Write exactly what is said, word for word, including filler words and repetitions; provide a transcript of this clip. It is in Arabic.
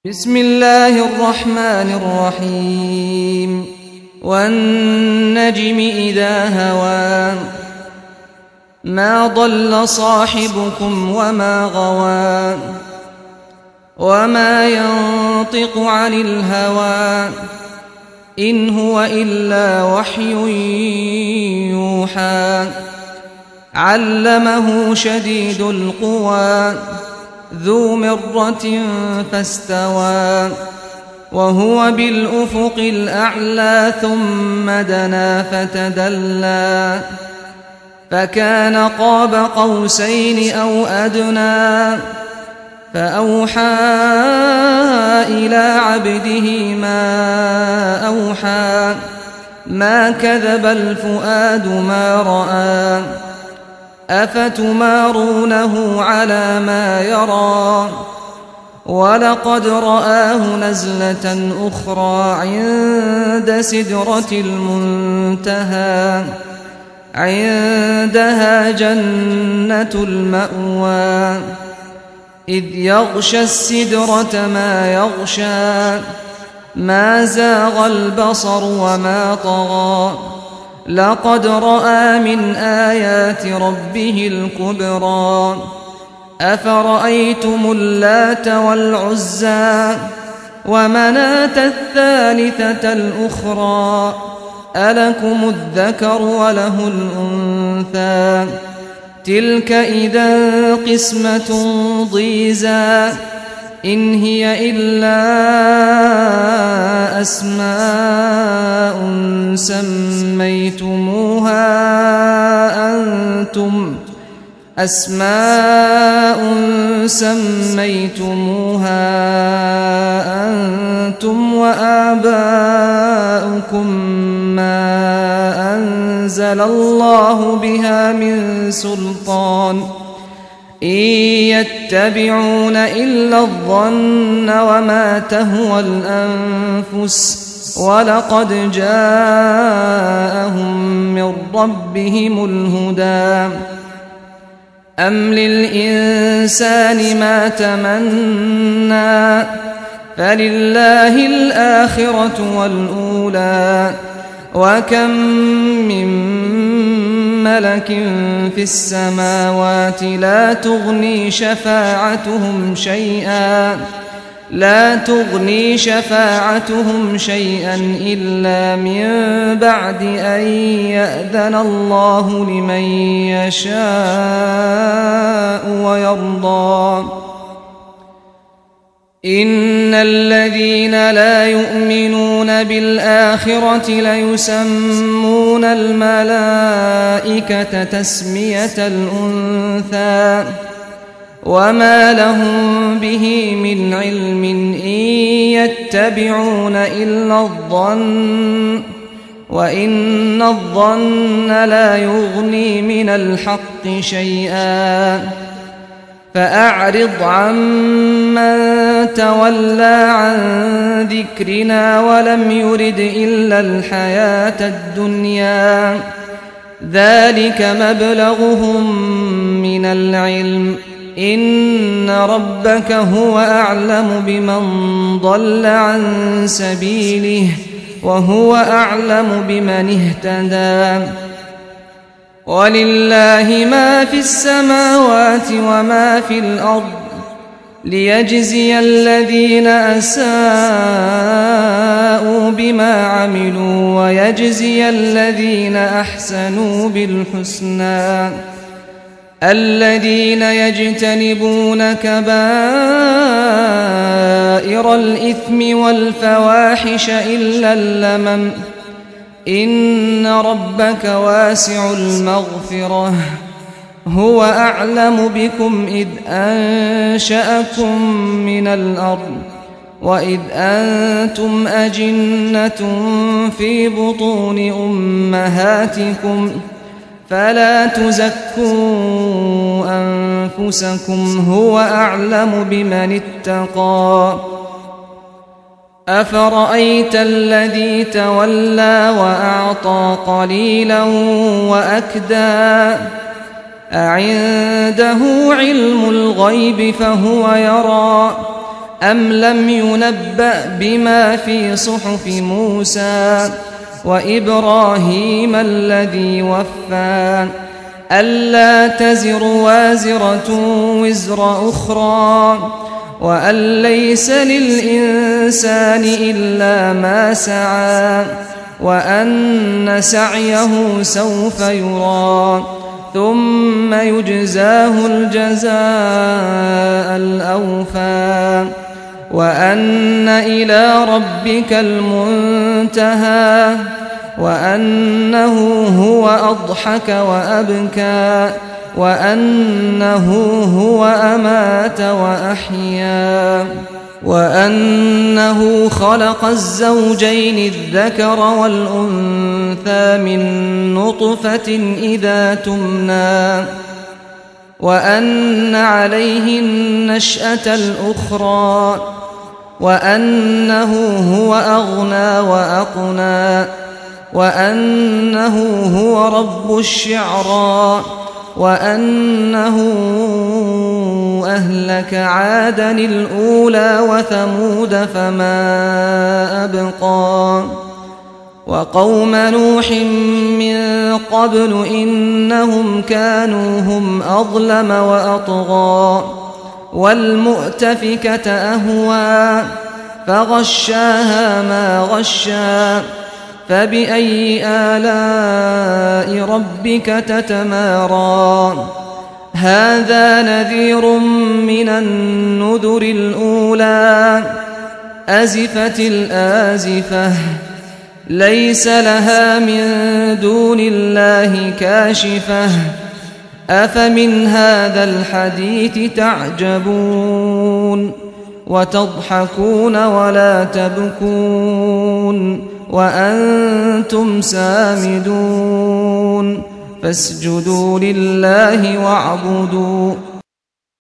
بسم الله الرحمن الرحيم والنجم إذا هوى ما ضل صاحبكم وما غوى وما ينطق عن الهوى إن هو إلا وحي يوحى علمه شديد القوى ذو مرة فاستوى وهو بالأفق الأعلى ثم دنا فتدلى فكان قاب قوسين أو أدنى فأوحى إلى عبده ما أوحى ما كذب الفؤاد ما رأى أفتمارونه على ما يرى ولقد رآه نزلة أخرى عند سدرة المنتهى عندها جنة المأوى إذ يغشى السدرة ما يغشى ما زاغ البصر وما طغى لقد رأى من آيات ربه الكبرى أفرأيتم اللات والعزى ومناة الثالثة الأخرى ألكم الذكر وله الأنثى تلك إذا قسمة ضيزى إن هي إلا أسماء سميتموها أنتم أسماء سميتموها أنتم وآباؤكم ما أنزل الله بها من سلطان إن يتبعون إلا الظن وما تهوى الأنفس ولقد جاءهم من ربهم الهدى أم للإنسان ما تمنى فلله الآخرة والأولى وكم من ملك في السماوات لا تغني شفاعتهم شيئا لا تغني شفاعتهم شيئا إلا من بعد أن يأذن الله لمن يشاء ويرضى إن الذين لا يؤمنون بالآخرة ليسمون الملائكة تسمية الأنثى وما لهم به من علم إن يتبعون إلا الظن وإن الظن لا يغني من الحق شيئا فأعرض عمن تولى عن ذكرنا ولم يرد إلا الحياة الدنيا ذلك مبلغهم من العلم إن ربك هو أعلم بمن ضل عن سبيله وهو أعلم بمن اهتدى ولله ما في السماوات وما في الأرض ليجزي الذين أساءوا بما عملوا ويجزي الذين أحسنوا بالحسنى الذين يجتنبون كبائر الإثم والفواحش إلا اللمم إن ربك واسع المغفرة هو أعلم بكم إذ أنشأكم من الأرض وإذ أنتم أجنة في بطون أمهاتكم فلا تزكوا أنفسكم هو أعلم بمن اتقى أفرأيت الذي تولى وأعطى قليلا وأكدى أعنده علم الغيب فهو يرى أم لم ينبأ بما في صحف موسى وإبراهيم الذي وفى ألا تزر وازرة وزر أخرى وأن ليس للإنسان إلا ما سعى وأن سعيه سوف يرى ثم يجزاه الجزاء الأوفى وأن إلى ربك المنتهى وأنه هو أضحك وأبكى وأنه هو أمات وأحيا وأنه خلق الزوجين الذكر والأنثى من نطفة إذا تمنى وأن عليه النشأة الأخرى وأنه هو أغنى وأقنى وأنه هو رب الشعرى وأنه أهلك عادا الأولى وثمود فما أبقى وقوم نوح من قبل إنهم كانوا هم أظلم وأطغى والمؤتفكة أهوى فغشاها ما غشى فبأي آلاء ربك تتمارى هذا نذير من النذر الأولى أزفت الآزفة ليس لها من دون الله كاشفة أفمن هذا الحديث تعجبون وتضحكون ولا تبكون وأنتم سامدون فاسجدوا لله واعبدوا